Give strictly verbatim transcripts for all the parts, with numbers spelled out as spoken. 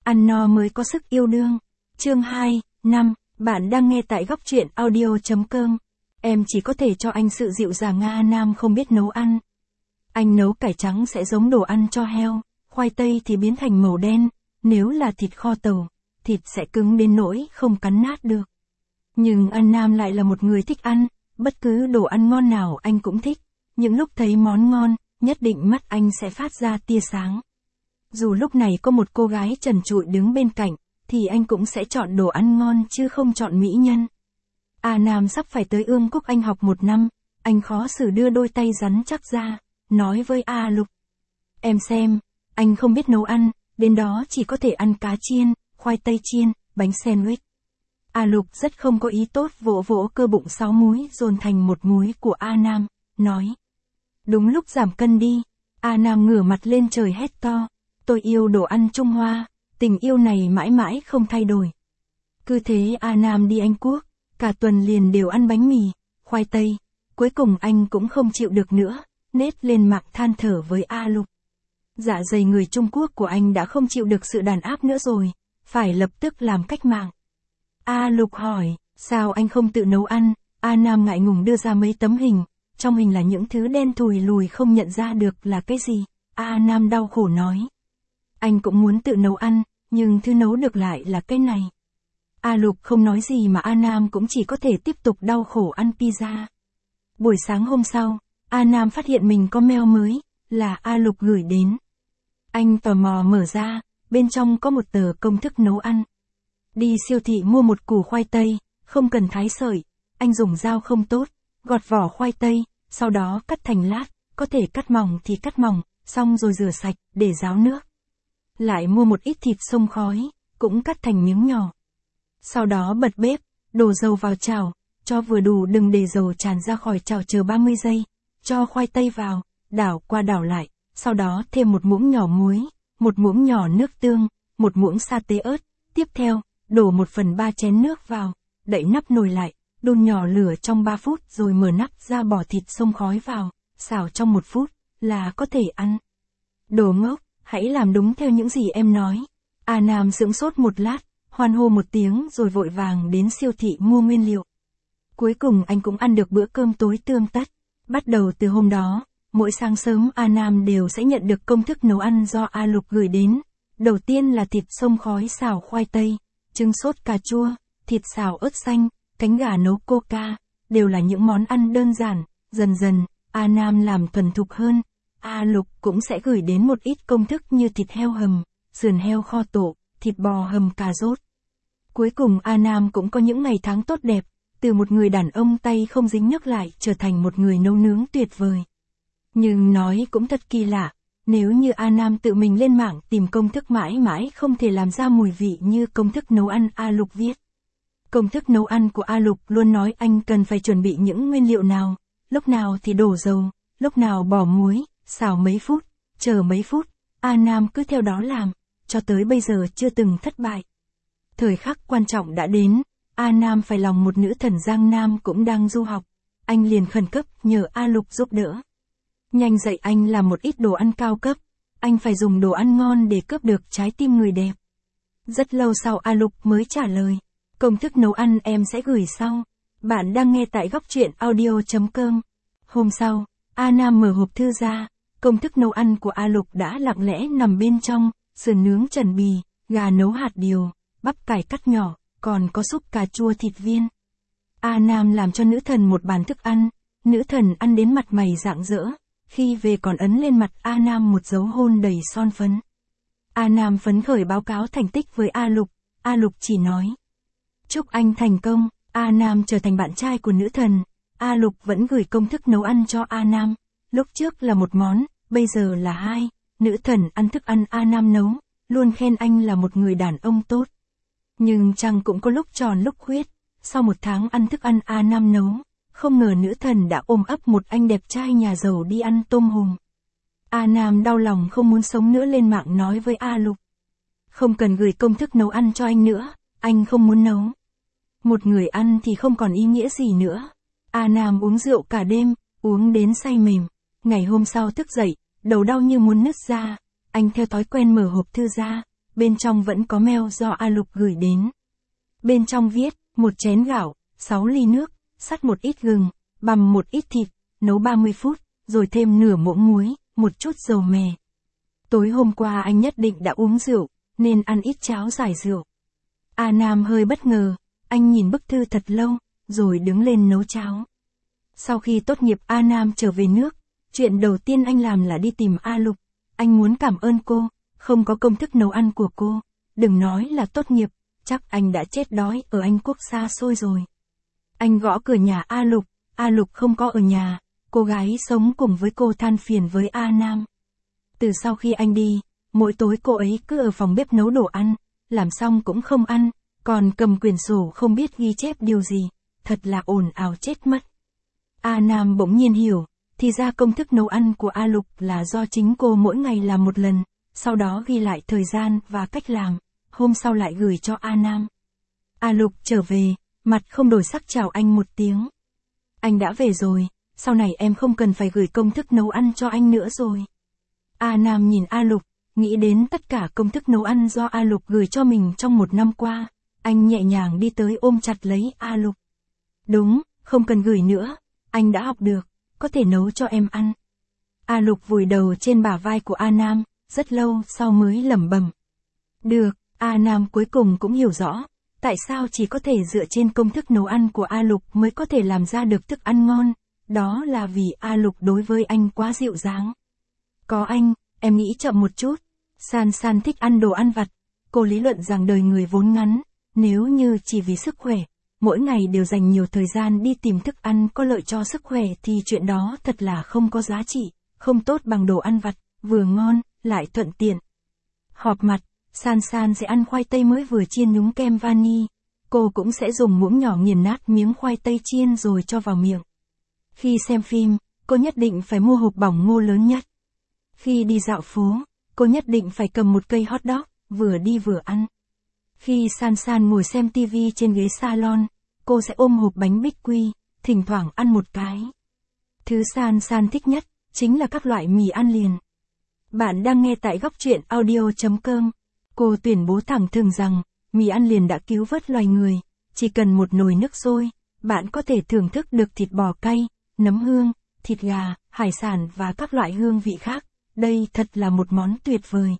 ăn no mới có sức yêu đương. Chương hai, năm, bạn đang nghe tại góc truyện audio.com. Em chỉ có thể cho anh sự dịu dàng. A Nam không biết nấu ăn. Anh nấu cải trắng sẽ giống đồ ăn cho heo, khoai tây thì biến thành màu đen, nếu là thịt kho tàu, thịt sẽ cứng đến nỗi không cắn nát được. Nhưng A Nam lại là một người thích ăn, bất cứ đồ ăn ngon nào anh cũng thích. Những lúc thấy món ngon, nhất định mắt anh sẽ phát ra tia sáng. Dù lúc này có một cô gái trần trụi đứng bên cạnh, thì anh cũng sẽ chọn đồ ăn ngon chứ không chọn mỹ nhân. A Nam sắp phải tới Ương Quốc Anh học một năm, anh khó xử đưa đôi tay rắn chắc ra, nói với A Lục. Em xem, anh không biết nấu ăn, đến đó chỉ có thể ăn cá chiên, khoai tây chiên, bánh sandwich. A Lục rất không có ý tốt vỗ vỗ cơ bụng sáu múi dồn thành một múi của A Nam, nói. Đúng lúc giảm cân đi, A Nam ngửa mặt lên trời hét to. Tôi yêu đồ ăn Trung Hoa, tình yêu này mãi mãi không thay đổi. Cứ thế A Nam đi Anh Quốc, cả tuần liền đều ăn bánh mì, khoai tây. Cuối cùng anh cũng không chịu được nữa, nết lên mạng than thở với A Lục. Dạ dày người Trung Quốc của anh đã không chịu được sự đàn áp nữa rồi, phải lập tức làm cách mạng. A Lục hỏi, sao anh không tự nấu ăn? A Nam ngại ngùng đưa ra mấy tấm hình, trong hình là những thứ đen thùi lùi không nhận ra được là cái gì. A Nam đau khổ nói. Anh cũng muốn tự nấu ăn, nhưng thứ nấu được lại là cái này. A Lục không nói gì mà A Nam cũng chỉ có thể tiếp tục đau khổ ăn pizza. Buổi sáng hôm sau, A Nam phát hiện mình có mail mới, là A Lục gửi đến. Anh tò mò mở ra, bên trong có một tờ công thức nấu ăn. Đi siêu thị mua một củ khoai tây, không cần thái sợi, anh dùng dao không tốt, gọt vỏ khoai tây, sau đó cắt thành lát, có thể cắt mỏng thì cắt mỏng, xong rồi rửa sạch, để ráo nước. Lại mua một ít thịt xông khói, cũng cắt thành miếng nhỏ. Sau đó bật bếp, đổ dầu vào chảo, cho vừa đủ đừng để dầu tràn ra khỏi chảo, chờ ba mươi giây, cho khoai tây vào, đảo qua đảo lại, sau đó thêm một muỗng nhỏ muối, một muỗng nhỏ nước tương, một muỗng sa tế ớt, tiếp theo, đổ một phần ba chén nước vào, đậy nắp nồi lại, đun nhỏ lửa trong ba phút rồi mở nắp ra bỏ thịt xông khói vào, xào trong một phút, là có thể ăn. Đồ ngốc, hãy làm đúng theo những gì em nói. A Nam sững sốt một lát, hoan hô một tiếng rồi vội vàng đến siêu thị mua nguyên liệu. Cuối cùng anh cũng ăn được bữa cơm tối tươm tất. Bắt đầu từ hôm đó, mỗi sáng sớm A Nam đều sẽ nhận được công thức nấu ăn do A Lục gửi đến. Đầu tiên là thịt xông khói xào khoai tây, trứng sốt cà chua, thịt xào ớt xanh, cánh gà nấu coca, đều là những món ăn đơn giản. Dần dần, A Nam làm thuần thục hơn. A Lục cũng sẽ gửi đến một ít công thức như thịt heo hầm, sườn heo kho tộ, thịt bò hầm cà rốt. Cuối cùng A Nam cũng có những ngày tháng tốt đẹp, từ một người đàn ông tay không dính nhấc lại trở thành một người nấu nướng tuyệt vời. Nhưng nói cũng thật kỳ lạ, nếu như A Nam tự mình lên mạng tìm công thức mãi mãi không thể làm ra mùi vị như công thức nấu ăn A Lục viết. Công thức nấu ăn của A Lục luôn nói anh cần phải chuẩn bị những nguyên liệu nào, lúc nào thì đổ dầu, lúc nào bỏ muối, xào mấy phút, chờ mấy phút, A Nam cứ theo đó làm, cho tới bây giờ chưa từng thất bại. Thời khắc quan trọng đã đến, A Nam phải lòng một nữ thần Giang Nam cũng đang du học, anh liền khẩn cấp nhờ A Lục giúp đỡ. Nhanh dạy anh làm một ít đồ ăn cao cấp, anh phải dùng đồ ăn ngon để cướp được trái tim người đẹp. Rất lâu sau A Lục mới trả lời, công thức nấu ăn em sẽ gửi sau. Bạn đang nghe tại góc truyện audio.com. Hôm sau, A Nam mở hộp thư ra, công thức nấu ăn của A Lục đã lặng lẽ nằm bên trong, sườn nướng trần bì, gà nấu hạt điều, bắp cải cắt nhỏ, còn có súp cà chua thịt viên. A Nam làm cho nữ thần một bàn thức ăn, nữ thần ăn đến mặt mày rạng rỡ, khi về còn ấn lên mặt A Nam một dấu hôn đầy son phấn. A Nam phấn khởi báo cáo thành tích với A Lục, A Lục chỉ nói. Chúc anh thành công, A Nam trở thành bạn trai của nữ thần. A Lục vẫn gửi công thức nấu ăn cho A Nam, lúc trước là một món, bây giờ là hai, nữ thần ăn thức ăn A Nam nấu, luôn khen anh là một người đàn ông tốt. Nhưng chăng cũng có lúc tròn lúc khuyết, sau một tháng ăn thức ăn A Nam nấu, không ngờ nữ thần đã ôm ấp một anh đẹp trai nhà giàu đi ăn tôm hùm. A Nam đau lòng không muốn sống nữa, lên mạng nói với A Lục. Không cần gửi công thức nấu ăn cho anh nữa, anh không muốn nấu. Một người ăn thì không còn ý nghĩa gì nữa. A Nam uống rượu cả đêm, uống đến say mềm. Ngày hôm sau thức dậy, đầu đau như muốn nứt ra. Anh theo thói quen mở hộp thư ra, bên trong vẫn có mail do A Lục gửi đến. Bên trong viết, một chén gạo, sáu ly nước, sắt một ít gừng, bằm một ít thịt, nấu ba mươi phút, rồi thêm nửa muỗng muối, một chút dầu mè. Tối hôm qua anh nhất định đã uống rượu, nên ăn ít cháo giải rượu. A Nam hơi bất ngờ, anh nhìn bức thư thật lâu, rồi đứng lên nấu cháo. Sau khi tốt nghiệp A Nam trở về nước, chuyện đầu tiên anh làm là đi tìm A Lục. Anh muốn cảm ơn cô, không có công thức nấu ăn của cô, đừng nói là tốt nghiệp, chắc anh đã chết đói ở Anh Quốc xa xôi rồi. Anh gõ cửa nhà A Lục, A Lục không có ở nhà, cô gái sống cùng với cô than phiền với A Nam. Từ sau khi anh đi, mỗi tối cô ấy cứ ở phòng bếp nấu đồ ăn, làm xong cũng không ăn, còn cầm quyển sổ không biết ghi chép điều gì, thật là ồn ào chết mất. A Nam bỗng nhiên hiểu, thì ra công thức nấu ăn của A Lục là do chính cô mỗi ngày làm một lần, sau đó ghi lại thời gian và cách làm, hôm sau lại gửi cho A Nam. A Lục trở về, mặt không đổi sắc chào anh một tiếng. Anh đã về rồi, sau này em không cần phải gửi công thức nấu ăn cho anh nữa rồi. A Nam nhìn A Lục, nghĩ đến tất cả công thức nấu ăn do A Lục gửi cho mình trong một năm qua, anh nhẹ nhàng đi tới ôm chặt lấy A Lục. Đúng, không cần gửi nữa, anh đã học được, có thể nấu cho em ăn. A Lục vùi đầu trên bả vai của A Nam, rất lâu sau mới lẩm bẩm. Được, A Nam cuối cùng cũng hiểu rõ, tại sao chỉ có thể dựa trên công thức nấu ăn của A Lục mới có thể làm ra được thức ăn ngon, đó là vì A Lục đối với anh quá dịu dàng. Có anh, em nghĩ chậm một chút. San San thích ăn đồ ăn vặt, cô lý luận rằng đời người vốn ngắn, nếu như chỉ vì sức khỏe, mỗi ngày đều dành nhiều thời gian đi tìm thức ăn có lợi cho sức khỏe thì chuyện đó thật là không có giá trị, không tốt bằng đồ ăn vặt, vừa ngon, lại thuận tiện. Họp mặt, San San sẽ ăn khoai tây mới vừa chiên nhúng kem vani, cô cũng sẽ dùng muỗng nhỏ nghiền nát miếng khoai tây chiên rồi cho vào miệng. Khi xem phim, cô nhất định phải mua hộp bỏng ngô lớn nhất. Khi đi dạo phố, cô nhất định phải cầm một cây hot dog, vừa đi vừa ăn. Khi San San ngồi xem tivi trên ghế salon, cô sẽ ôm hộp bánh bích quy, thỉnh thoảng ăn một cái. Thứ San San thích nhất, chính là các loại mì ăn liền. Bạn đang nghe tại góc truyện audio chấm com. Cô tuyên bố thẳng thừng rằng, mì ăn liền đã cứu vớt loài người, chỉ cần một nồi nước sôi, bạn có thể thưởng thức được thịt bò cay, nấm hương, thịt gà, hải sản và các loại hương vị khác. Đây thật là một món tuyệt vời.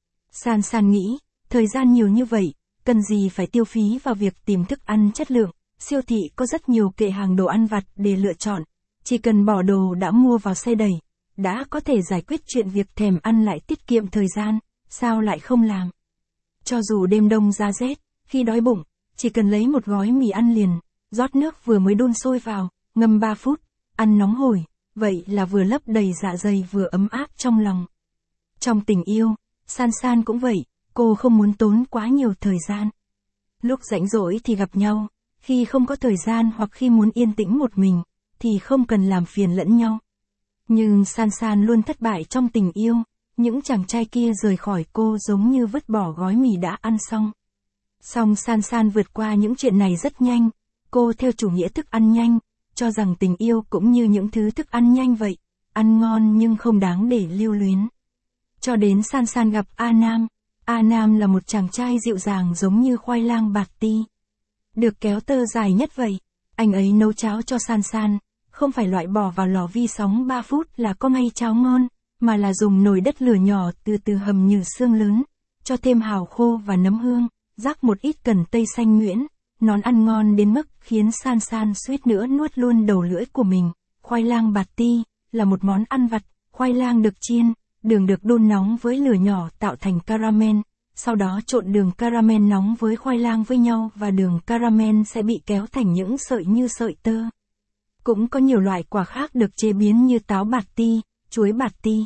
San San nghĩ, thời gian nhiều như vậy, cần gì phải tiêu phí vào việc tìm thức ăn chất lượng, siêu thị có rất nhiều kệ hàng đồ ăn vặt để lựa chọn, chỉ cần bỏ đồ đã mua vào xe đẩy, đã có thể giải quyết chuyện việc thèm ăn lại tiết kiệm thời gian, sao lại không làm. Cho dù đêm đông giá rét, khi đói bụng, chỉ cần lấy một gói mì ăn liền, rót nước vừa mới đun sôi vào, ngâm ba phút, ăn nóng hổi. Vậy là vừa lấp đầy dạ dày vừa ấm áp trong lòng. Trong tình yêu, San San cũng vậy, cô không muốn tốn quá nhiều thời gian. Lúc rảnh rỗi thì gặp nhau, khi không có thời gian hoặc khi muốn yên tĩnh một mình, thì không cần làm phiền lẫn nhau. Nhưng San San luôn thất bại trong tình yêu, những chàng trai kia rời khỏi cô giống như vứt bỏ gói mì đã ăn xong. Song San San vượt qua những chuyện này rất nhanh, cô theo chủ nghĩa thức ăn nhanh, cho rằng tình yêu cũng như những thứ thức ăn nhanh vậy, ăn ngon nhưng không đáng để lưu luyến. Cho đến San San gặp A Nam, A Nam là một chàng trai dịu dàng giống như khoai lang bạt ti. Được kéo tơ dài nhất vậy, anh ấy nấu cháo cho San San, không phải loại bỏ vào lò vi sóng ba phút là có ngay cháo ngon, mà là dùng nồi đất lửa nhỏ từ từ hầm như xương lớn, cho thêm hào khô và nấm hương, rắc một ít cần tây xanh nhuyễn. Nón ăn ngon đến mức khiến San San suýt nữa nuốt luôn đầu lưỡi của mình. Khoai lang bạt ti là một món ăn vặt, khoai lang được chiên, đường được đun nóng với lửa nhỏ tạo thành caramel, sau đó trộn đường caramel nóng với khoai lang với nhau và đường caramel sẽ bị kéo thành những sợi như sợi tơ. Cũng có nhiều loại quả khác được chế biến như táo bạt ti, chuối bạt ti.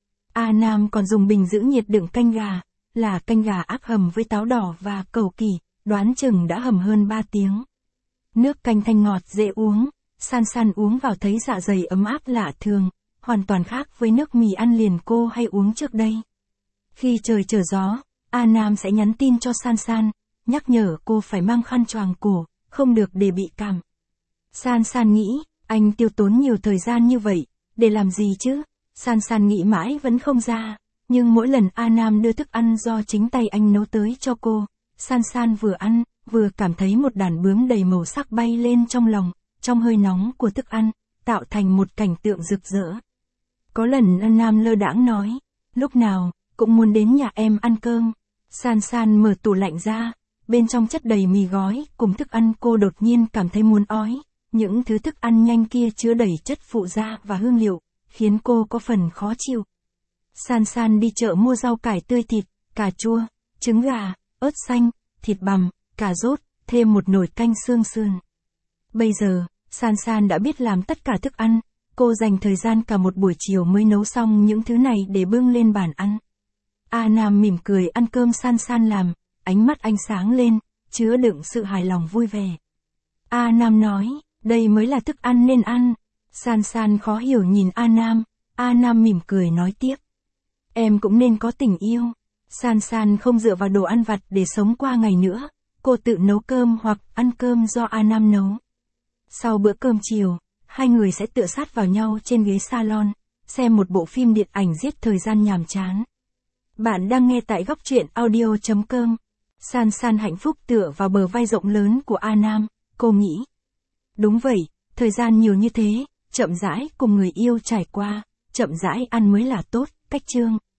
A Nam còn dùng bình giữ nhiệt đựng canh gà, là canh gà áp hầm với táo đỏ và cẩu kỳ. Đoán chừng đã hầm hơn ba tiếng. Nước canh thanh ngọt dễ uống, San San uống vào thấy dạ dày ấm áp lạ thường, hoàn toàn khác với nước mì ăn liền cô hay uống trước đây. Khi trời trở gió, A Nam sẽ nhắn tin cho San San, nhắc nhở cô phải mang khăn choàng cổ, không được để bị cảm. San San nghĩ, anh tiêu tốn nhiều thời gian như vậy, để làm gì chứ? San San nghĩ mãi vẫn không ra, Nhưng mỗi lần A Nam đưa thức ăn do chính tay anh nấu tới cho cô, San San vừa ăn, vừa cảm thấy một đàn bướm đầy màu sắc bay lên trong lòng, trong hơi nóng của thức ăn, tạo thành một cảnh tượng rực rỡ. Có lần A Nam lơ đãng nói, lúc nào, cũng muốn đến nhà em ăn cơm. San San mở tủ lạnh ra, bên trong chất đầy mì gói, cùng thức ăn cô đột nhiên cảm thấy muốn ói. Những thứ thức ăn nhanh kia chứa đầy chất phụ gia và hương liệu, khiến cô có phần khó chịu. San San đi chợ mua rau cải tươi thịt, cà chua, trứng gà, ớt xanh, thịt bằm, cà rốt, thêm một nồi canh xương sườn. Bây giờ, San San đã biết làm tất cả thức ăn, cô dành thời gian cả một buổi chiều mới nấu xong những thứ này để bưng lên bàn ăn. A Nam mỉm cười ăn cơm San San làm, ánh mắt anh sáng lên, chứa đựng sự hài lòng vui vẻ. A Nam nói, đây mới là thức ăn nên ăn. San San khó hiểu nhìn A Nam, A Nam mỉm cười nói tiếp. Em cũng nên có tình yêu. San San không dựa vào đồ ăn vặt để sống qua ngày nữa, cô tự nấu cơm hoặc ăn cơm do A Nam nấu. Sau bữa cơm chiều, hai người sẽ tựa sát vào nhau trên ghế salon, xem một bộ phim điện ảnh giết thời gian nhàm chán. Bạn đang nghe tại góc truyện audio chấm com. San San hạnh phúc tựa vào bờ vai rộng lớn của A Nam, cô nghĩ. Đúng vậy, thời gian nhiều như thế, chậm rãi cùng người yêu trải qua, chậm rãi ăn mới là tốt, cách chương.